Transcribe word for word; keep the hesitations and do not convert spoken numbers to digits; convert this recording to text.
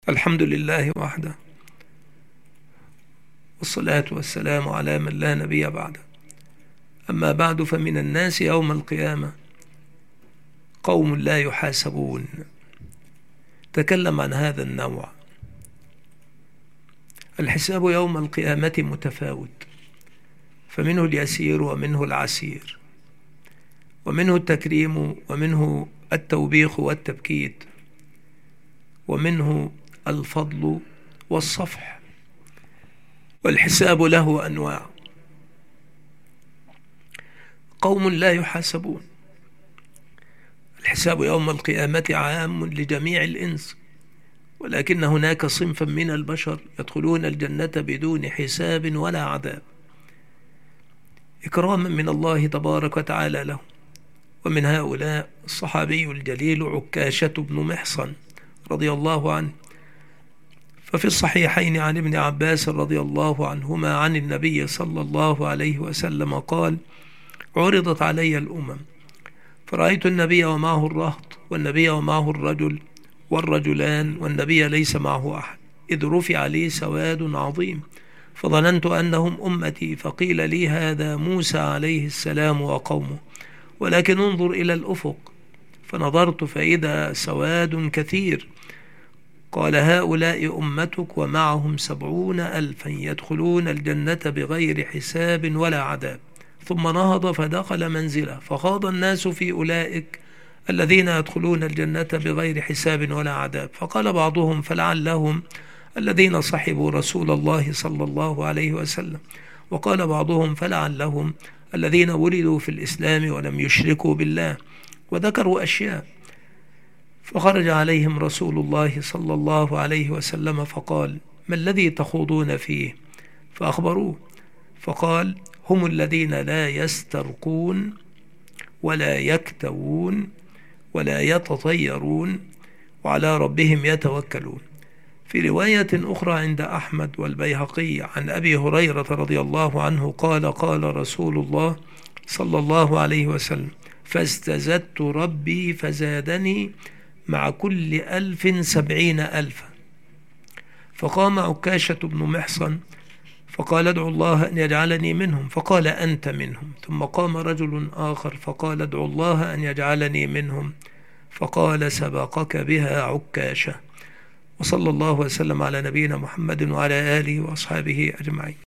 الحمد لله وحده، والصلاة والسلام على من لا نبي بعده. أما بعد، فمن الناس يوم القيامة قوم لا يحاسبون. تكلم عن هذا النوع. الحساب يوم القيامة متفاوت، فمنه اليسير ومنه العسير، ومنه التكريم ومنه التوبيخ والتبكيت، ومنه الفضل والصفح. والحساب له أنواع. قوم لا يحاسبون. الحساب يوم القيامة عام لجميع الإنس، ولكن هناك صنفا من البشر يدخلون الجنة بدون حساب ولا عذاب، إكراما من الله تبارك وتعالى لهم. ومن هؤلاء الصحابي الجليل عكاشة بن محصن رضي الله عنه. ففي الصحيحين عن ابن عباس رضي الله عنهما عن النبي صلى الله عليه وسلم قال: عرضت علي الأمم فرأيت النبي ومعه الرهط، والنبي ومعه الرجل والرجلان، والنبي ليس معه أحد، إذ رفع لي سواد عظيم فظننت أنهم أمتي، فقيل لي: هذا موسى عليه السلام وقومه، ولكن انظر إلى الأفق. فنظرت فإذا سواد كثير. قال: هؤلاء أمتك ومعهم سبعون ألفا يدخلون الجنة بغير حساب ولا عذاب. ثم نهض فدخل منزله، فخاض الناس في أولئك الذين يدخلون الجنة بغير حساب ولا عذاب. فقال بعضهم: فلعلهم الذين صحبوا رسول الله صلى الله عليه وسلم. وقال بعضهم: فلعلهم الذين ولدوا في الإسلام ولم يشركوا بالله. وذكروا أشياء. فخرج عليهم رسول الله صلى الله عليه وسلم فقال: ما الذي تخوضون فيه؟ فأخبروه، فقال: هم الذين لا يسترقون ولا يكتوون ولا يتطيرون وعلى ربهم يتوكلون. في رواية أخرى عند أحمد والبيهقي عن أبي هريرة رضي الله عنه قال: قال رسول الله صلى الله عليه وسلم: فاستزدت ربي فزادني مع كل ألف سبعين ألفا. فقام عكاشة بن محصن فقال: ادعو الله أن يجعلني منهم. فقال: أنت منهم. ثم قام رجل آخر فقال: ادعو الله أن يجعلني منهم. فقال: سبقك بها عكاشة. وصلى الله وسلم على نبينا محمد وعلى آله وأصحابه أجمعين.